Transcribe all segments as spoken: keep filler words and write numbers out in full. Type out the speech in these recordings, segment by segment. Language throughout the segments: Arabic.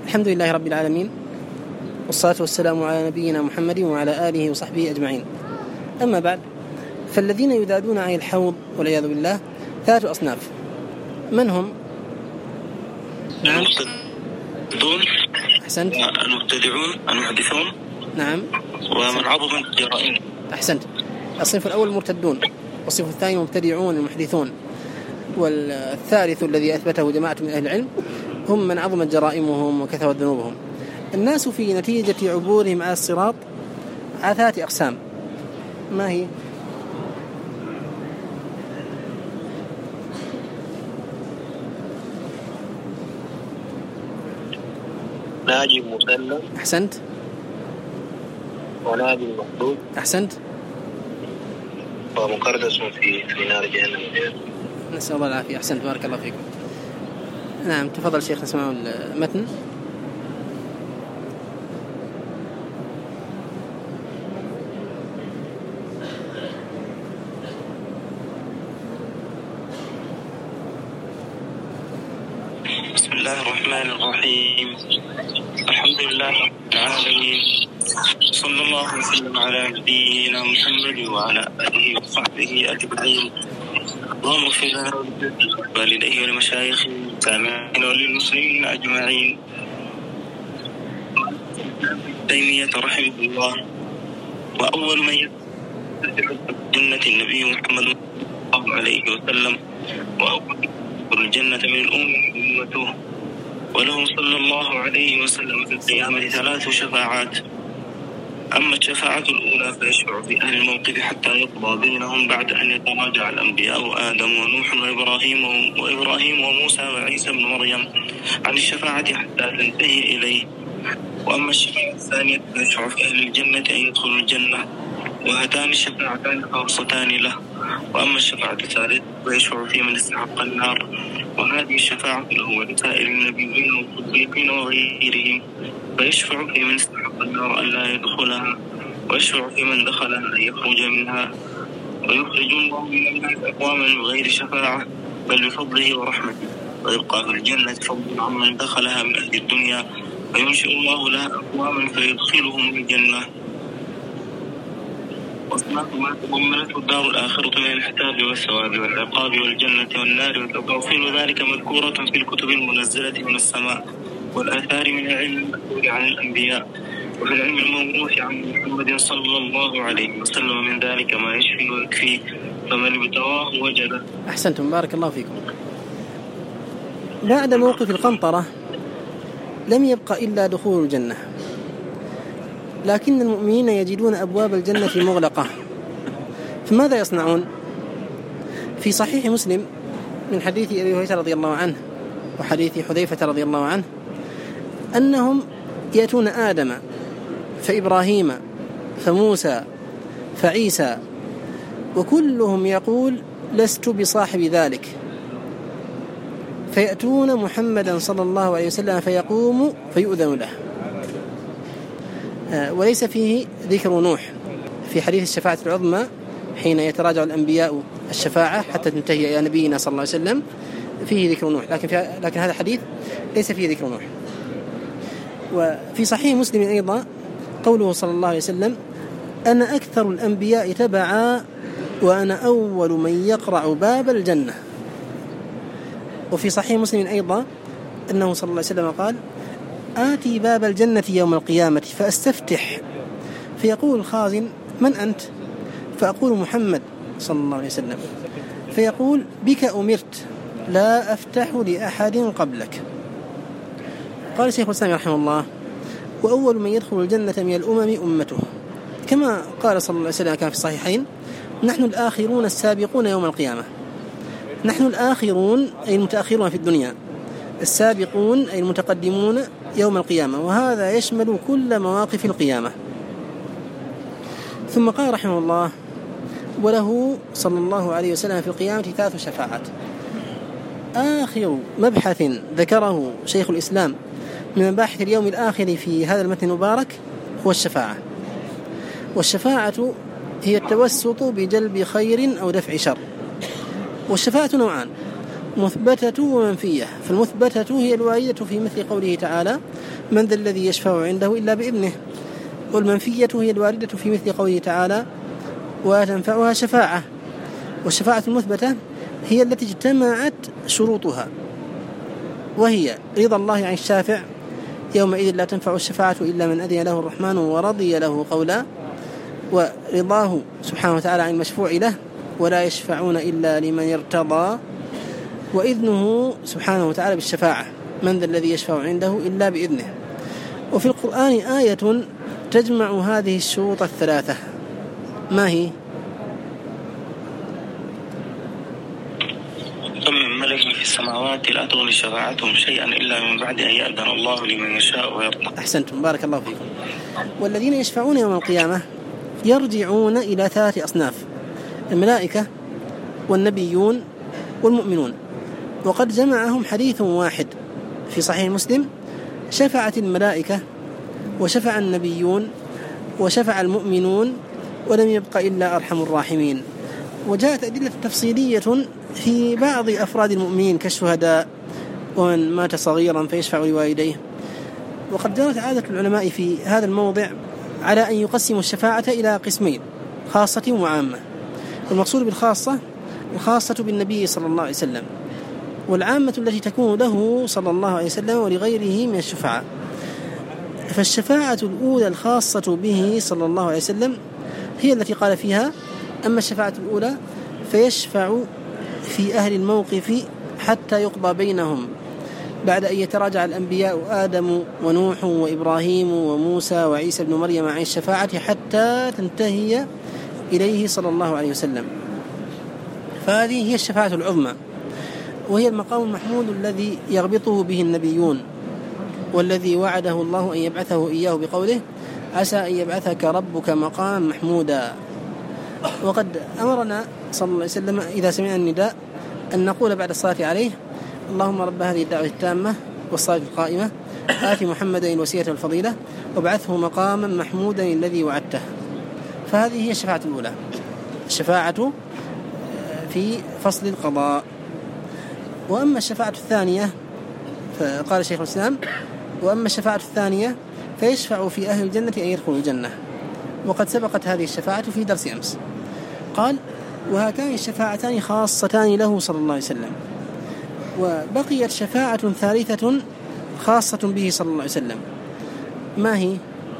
الحمد لله رب العالمين، والصلاة والسلام على نبينا محمد وعلى آله وصحبه أجمعين. أما بعد، فالذين يذادون عن الحوض والعياذ بالله ثلاثة أصناف. من هم؟ نعم. المبتدعون، أحسنت. المبتدعون، المحدثون، نعم. ومن عظم الجرائم. أحسنت. الصنف الأول المرتدون، والصنف الثاني المبتدعون المحدثون، والثالث الذي أثبته جماعة من أهل العلم هم من عظمت جرائمهم وكثرت ذنوبهم. الناس في نتيجة عبورهم على الصراط على ثلاث أقسام. ما هي؟ ناجي مسلم. أحسنت. وناجي المخلوق. أحسنت. ومقردس في في نار جهنم. نسأل الله العافية. أحسنت، بارك الله فيكم. نعم، تفضل شيخ نسمع المتن. بسم الله الرحمن الرحيم. الحمد لله رب العالمين، صلى الله وسلم على نبينا محمد وعلى آله وصحبه أجمعين. اللهم اغفر لنا ولوالديه ولمشايخه والتابعين وللمسلمين أجمعين. تيمية رحمه الله. وأول من يدخل الجنة النبي محمد صلى الله عليه وسلم، وأول من الجنة من الأمة أمته، وله صلى الله عليه وسلم في القيامة ثلاث شفاعات. أما الشفاعة الأولى فيشفع في أهل الموقف حتى يقضى بينهم بعد أن يتراجع الأنبياء آدم ونوح وإبراهيم وإبراهيم وموسى وعيسى بن مريم عن الشفاعة حتى تنتهي إليه. وأما الشفاعة الثانية فيشفع في أهل الجنة أن يدخلوا الجنة، وهاتان الشفاعتان خاصتان له. وأما الشفاعة الثالثة فيشفع في من استحق النار، وهذه الشفاعة له ولسائر النبيين والصديقين وغيرهم. فيشفع في من استحق النار أن لا يدخلها، ويشفع في من دخلها أن يخرج منها. ويخرج الله من الناس أقواما بغير شفاعة بل بفضله ورحمته، ويبقى في الجنة فضل عمن دخلها من أهل الدنيا، وينشئ الله لها أقواما فيدخلهم الجنة. وصناف ما تضمنته الدار الآخرة من الحساب والثواب والعقاب والجنة والنار، وتفاصيل ذلك مذكورة في الكتب المنزلة من السماء والآثار من العلم المأثور عن الأنبياء، وفي العلم الموروث عن محمد صلى الله عليه وسلم من ذلك ما يشفي ويكفي، فمن ابتغاه وجده. أحسنتم، بارك الله فيكم. بعد موقف القنطرة لم يبقى إلا دخول الجنة، لكن المؤمنين يجدون أبواب الجنة مغلقة، فماذا يصنعون؟ في صحيح مسلم من حديث أبي هريرة رضي الله عنه وحديث حذيفة رضي الله عنه أنهم يأتون آدم فإبراهيم فموسى فعيسى، وكلهم يقول لست بصاحب ذلك، فيأتون محمدا صلى الله عليه وسلم فيقوم فيؤذن له. وليس فيه ذكر نوح في حديث الشفاعة العظمى حين يتراجع الأنبياء الشفاعة حتى تنتهي إلى نبينا صلى الله عليه وسلم، فيه ذكر نوح، لكن, في لكن هذا الحديث ليس فيه ذكر نوح. وفي صحيح مسلم أيضا قوله صلى الله عليه وسلم أنا أكثر الأنبياء تبعا وأنا أول من يقرع باب الجنة. وفي صحيح مسلم أيضا أنه صلى الله عليه وسلم قال آتي باب الجنة يوم القيامة فأستفتح، فيقول الخازن من أنت؟ فأقول محمد صلى الله عليه وسلم، فيقول بك أمرت لا أفتح لأحد قبلك. قال الشيخ الإسلام رحمه الله وأول من يدخل الجنة من الأمم أمته، كما قال صلى الله عليه وسلم كان في الصحيحين نحن الآخرون السابقون يوم القيامة. نحن الآخرون أي المتأخرون في الدنيا، السابقون أي المتقدمون يوم القيامة، وهذا يشمل كل مواقف القيامة. ثم قال رحمه الله وله صلى الله عليه وسلم في القيامة ثلاث شفاعات. آخر مبحث ذكره شيخ الإسلام من مباحث اليوم الآخر في هذا المتن المبارك هو الشفاعة. والشفاعة هي التوسط بجلب خير أو دفع شر. والشفاعة نوعان، مثبتة ومنفية. فالمثبتة هي الواردة في مثل قوله تعالى من ذا الذي يشفع عنده إلا بإذنه. والمنفية هي الواردة في مثل قوله تعالى وتنفعها شفاعة. والشفاعة المثبتة هي التي اجتمعت شروطها، وهي رضا الله عن الشافع، يومئذ لا تنفع الشفاعة إلا من أذن له الرحمن ورضي له قولا، ورضاه سبحانه وتعالى عن المشفوع له، ولا يشفعون إلا لمن ارتضى، وإذنه سبحانه وتعالى بالشفاعة، من ذا الذي يشفع عنده إلا بإذنه. وفي القرآن آية تجمع هذه الشروط الثلاثة، ما هي؟ كم من ملك في السماوات لا تغني شفاعتهم شيئا إلا من بعد أن يأذن الله لمن يشاء ويرضى. أحسنتم، بارك الله فيكم. والذين يشفعون يوم القيامة يرجعون إلى ثلاث أصناف: الملائكة والنبيون والمؤمنون. وقد جمعهم حديث واحد في صحيح مسلم: شفعت الملائكة وشفع النبيون وشفع المؤمنون ولم يبق إلا أرحم الراحمين. وجاءت أدلة تفصيلية في بعض أفراد المؤمنين كالشهداء ومن مات صغيرا فيشفع لوالديه. وقد جرت عادة العلماء في هذا الموضع على أن يقسموا الشفاعة إلى قسمين: خاصة وعامة. والمقصود بالخاصة الخاصة بالنبي صلى الله عليه وسلم، والعامة التي تكون له صلى الله عليه وسلم ولغيره من الشفعاء. فالشفاعة الأولى الخاصة به صلى الله عليه وسلم هي التي قال فيها: أما الشفاعة الأولى فيشفع في أهل الموقف حتى يقضى بينهم بعد أن يتراجع الأنبياء آدم ونوح وإبراهيم وموسى وعيسى بن مريم عن الشفاعة حتى تنتهي إليه صلى الله عليه وسلم. فهذه هي الشفاعة العظمى، وهي المقام المحمود الذي يغبطه به النبيون، والذي وعده الله أن يبعثه إياه بقوله: عسى أن يبعثك ربك مقام محمودا. وقد أمرنا صلى الله عليه وسلم إذا سمعنا النداء أن نقول بعد الصلاة عليه: اللهم رب هذه الدعوة التامة والصلاة القائمة آت محمدا الوسيلة والفضيلة وابعثه مقاما محمودا الذي وعدته. فهذه هي الشفاعة الأولى، الشفاعة في فصل القضاء. وأما الشفاعة الثانية فقال شيخ الإسلام: وأما الشفاعة الثانية فيشفع في أهل الجنة أن يدخلوا الجنة. وقد سبقت هذه الشفاعة في درس أمس. قال: وهاتان الشفاعتان خاصتان له صلى الله عليه وسلم. وبقيت شفاعة ثالثة خاصة به صلى الله عليه وسلم، ما هي؟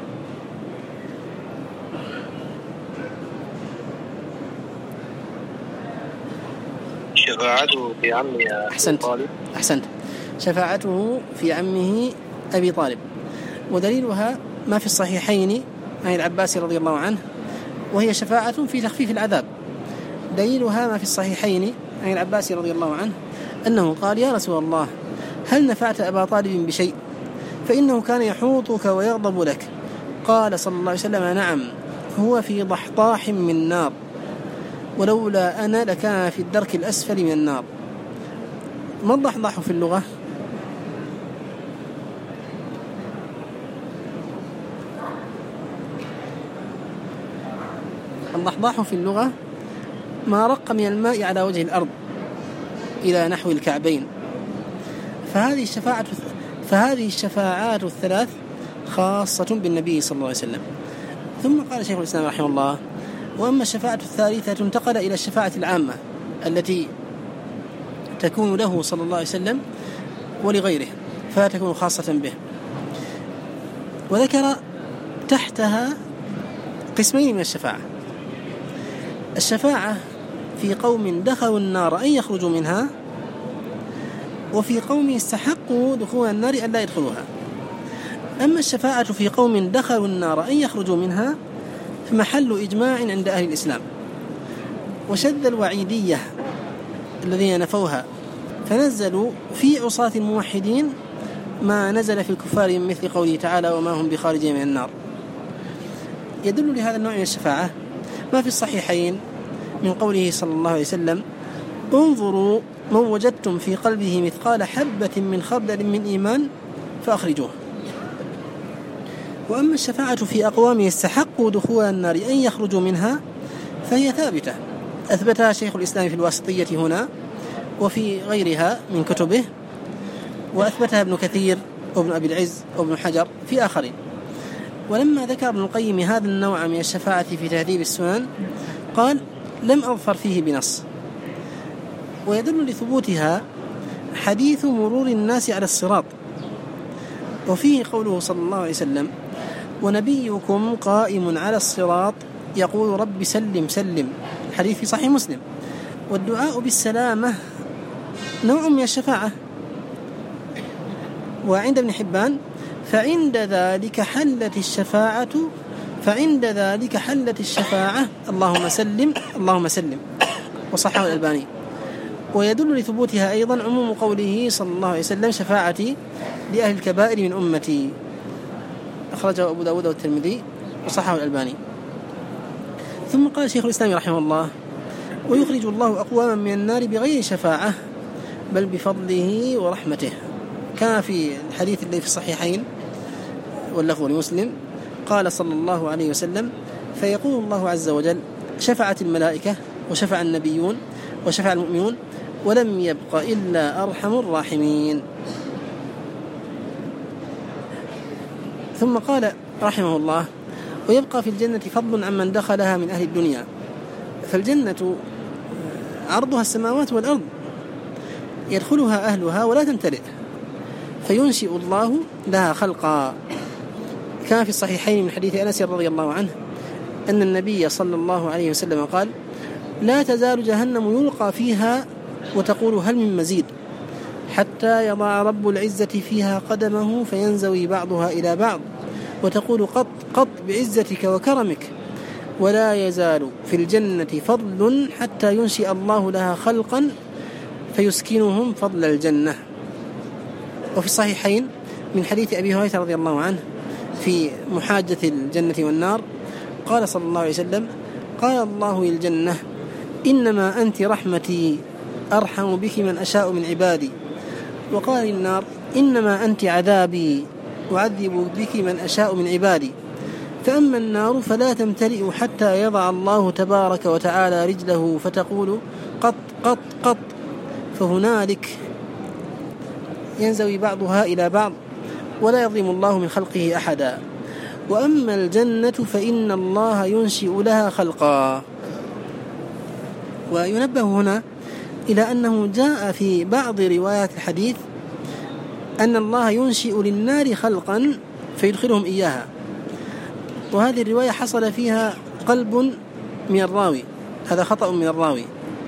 شفاعته في عمه أحسنت. أحسنت شفاعته في عمه أبي طالب. ودليلها ما في الصحيحين عن العباس رضي الله عنه، وهي شفاعة في تخفيف العذاب. دليلها ما في الصحيحين عن العباس رضي الله عنه أنه قال: يا رسول الله، هل نفعت أبا طالب بشيء؟ فإنه كان يحوطك ويغضب لك. قال صلى الله عليه وسلم: نعم، هو في ضحضاح من نار، ولولا أنا لكان في الدرك الأسفل من النار. ما الضحضاح في اللغة؟ الضحضاح في اللغة ما رق من الماء على وجه الأرض إلى نحو الكعبين. فهذه الشفاعة فهذه الشفاعات الثلاث خاصة بالنبي صلى الله عليه وسلم. ثم قال شيخ الإسلام رحمه الله: وأما الشفاعة الثالثة انتقل إلى الشفاعة العامة التي تكون له صلى الله عليه وسلم ولغيره، فلا تكون خاصة به. وذكر تحتها قسمين من الشفاعة: الشفاعة في قوم دخلوا النار أن يخرجوا منها، وفي قوم استحقوا دخول النار أن لا يدخلوها. أما الشفاعة في قوم دخلوا النار أن يخرجوا منها فمحل إجماع عند أهل الإسلام. وشذ الوعيدية الذين نفوها فنزلوا في عصاة الموحدين ما نزل في الكفار من مثل قوله تعالى: وما هم بخارجين من النار. يدل لهذا النوع من الشفاعة ما في الصحيحين من قوله صلى الله عليه وسلم: انظروا من وجدتم في قلبه مثقال حبة من خردل من إيمان فأخرجوه. وأما الشفاعة في أقوام يستحقوا دخول النار أن يخرجوا منها فهي ثابتة، أثبتها شيخ الإسلام في الواسطية هنا وفي غيرها من كتبه، وأثبتها ابن كثير وابن أبي العز وابن حجر في آخرين. ولما ذكر ابن القيم هذا النوع من الشفاعة في تهذيب السنن قال لم أظفر فيه بنص. ويدل لثبوتها حديث مرور الناس على الصراط، وفيه قوله صلى الله عليه وسلم: ونبيكم قائم على الصراط يقول رب سلم سلم، الحديث في صحيح مسلم. والدعاء بالسلامة نوع من الشفاعة. وعند ابن حبان: فعند ذلك حلت الشفاعة فعند ذلك حلت الشفاعة اللهم سلم اللهم سلم، وصححه الألباني. ويدل لثبوتها أيضا عموم قوله صلى الله عليه وسلم: شفاعتي لأهل الكبائر من أمتي، أخرجه أبو داود والترمذي وصححه الألباني. ثم قال شيخ الإسلام رحمه الله: ويخرج الله أقواما من النار بغير شفاعة بل بفضله ورحمته، كما في الحديث الذي في الصحيحين واللفظ لمسلم قال صلى الله عليه وسلم: فيقول الله عز وجل: شفعت الملائكة وشفع النبيون وشفع المؤمنون ولم يبق إلا أرحم الراحمين. ثم قال رحمه الله: ويبقى في الجنة فضل عمن دخلها من أهل الدنيا، فالجنة عرضها السماوات والأرض يدخلها أهلها ولا تمتلئ، فينشئ الله لها خلقا، كان في الصحيحين من حديث أنس رضي الله عنه أن النبي صلى الله عليه وسلم قال: لا تزال جهنم يلقى فيها وتقول هل من مزيد، حتى يضع رب العزة فيها قدمه فينزوي بعضها إلى بعض وتقول قط قط بعزتك وكرمك، ولا يزال في الجنة فضل حتى ينشئ الله لها خلقا فيسكنهم فضل الجنة. وفي الصحيحين من حديث أبي هريرة رضي الله عنه في محاجة الجنة والنار قال صلى الله عليه وسلم: قال الله للجنة: إنما أنت رحمتي أرحم بك من أشاء من عبادي. وقال للنار: إنما أنت عذابي أعذب بك من أشاء من عبادي. فأما النار فلا تمتلئ حتى يضع الله تبارك وتعالى رجله فتقول قط قط قط، فهنالك ينزوي بعضها إلى بعض ولا يظلم الله من خلقه أحدا. وأما الجنة فإن الله ينشئ لها خلقا. وينبه هنا إلى أنه جاء في بعض روايات الحديث أن الله ينشئ للنار خلقا فيدخلهم إياها، وهذه الرواية حصل فيها قلب من الراوي، هذا خطأ من الراوي،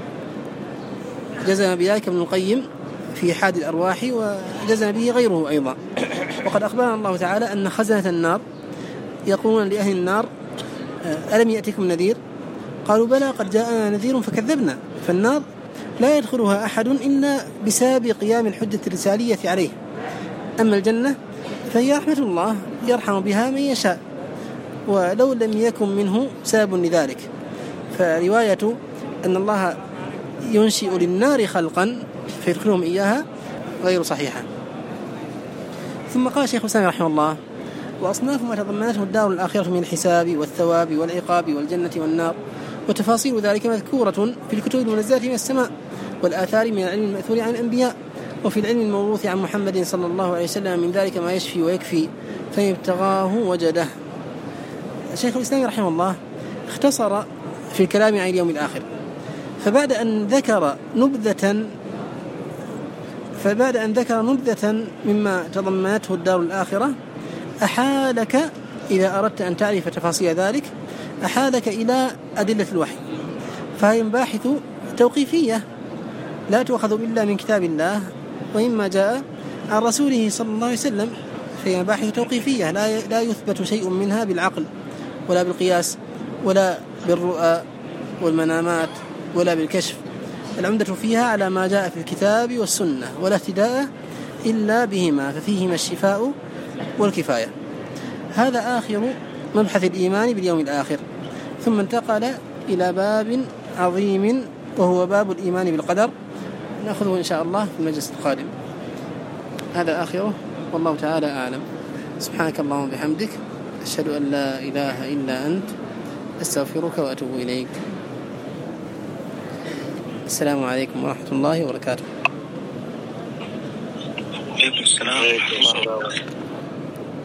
جزم بذلك ابن القيم في حاد الأرواح وجزم به غيره أيضا. وقد أخبرنا الله تعالى أن خزنة النار يقولون لأهل النار: ألم يأتكم نذير؟ قالوا: بلى قد جاءنا نذير فكذبنا. فالنار لا يدخلها أحد إلا بسبب قيام الحجة الرسالية عليه. أما الجنة فهي رحمة الله يرحم بها من يشاء، ولو لم يكن منه سبب لذلك. فرواية أن الله ينشئ للنار خلقا فيدخلهم إياها غير صحيحة. ثم قال شيخ الإسلام رحمه الله: وأصناف ما تضمنته الدار الآخرة من الحساب والثواب والعقاب والجنة والنار، وتفاصيل ذلك مذكورة في الكتب المنزلة من السماء والآثار من العلم المأثور عن الأنبياء، وفي العلم الموروث عن محمد صلى الله عليه وسلم من ذلك ما يشفي ويكفي فإن ابتغاه وجده. الشيخ الإسلام رحمه الله اختصر في الكلام عن اليوم الآخر، فبعد أن ذكر نبذة فبعد أن ذكر نبذة مما تضمنته الدار الآخرة أحالك، إذا أردت أن تعرف تفاصيل ذلك أحالك إلى أدلة الوحي، فهي مباحث توقيفية لا تؤخذ إلا من كتاب الله وإما جاء عن رسوله صلى الله عليه وسلم، فهي مباحث توقيفية لا يثبت شيء منها بالعقل ولا بالقياس ولا بالرؤى والمنامات ولا بالكشف. العمدة فيها على ما جاء في الكتاب والسنة، ولا اهتداء إلا بهما، ففيهما الشفاء والكفاية. هذا آخر مبحث الإيمان باليوم الآخر. ثم انتقل إلى باب عظيم وهو باب الإيمان بالقدر، نأخذه إن شاء الله في المجلس القادم. هذا آخره، والله تعالى أعلم. سبحانك اللهم وبحمدك، أشهد أن لا إله إلا أنت، أستغفرك وأتوب إليك. السلام عليكم ورحمة الله وبركاته. عليكم السلام ورحمة الله.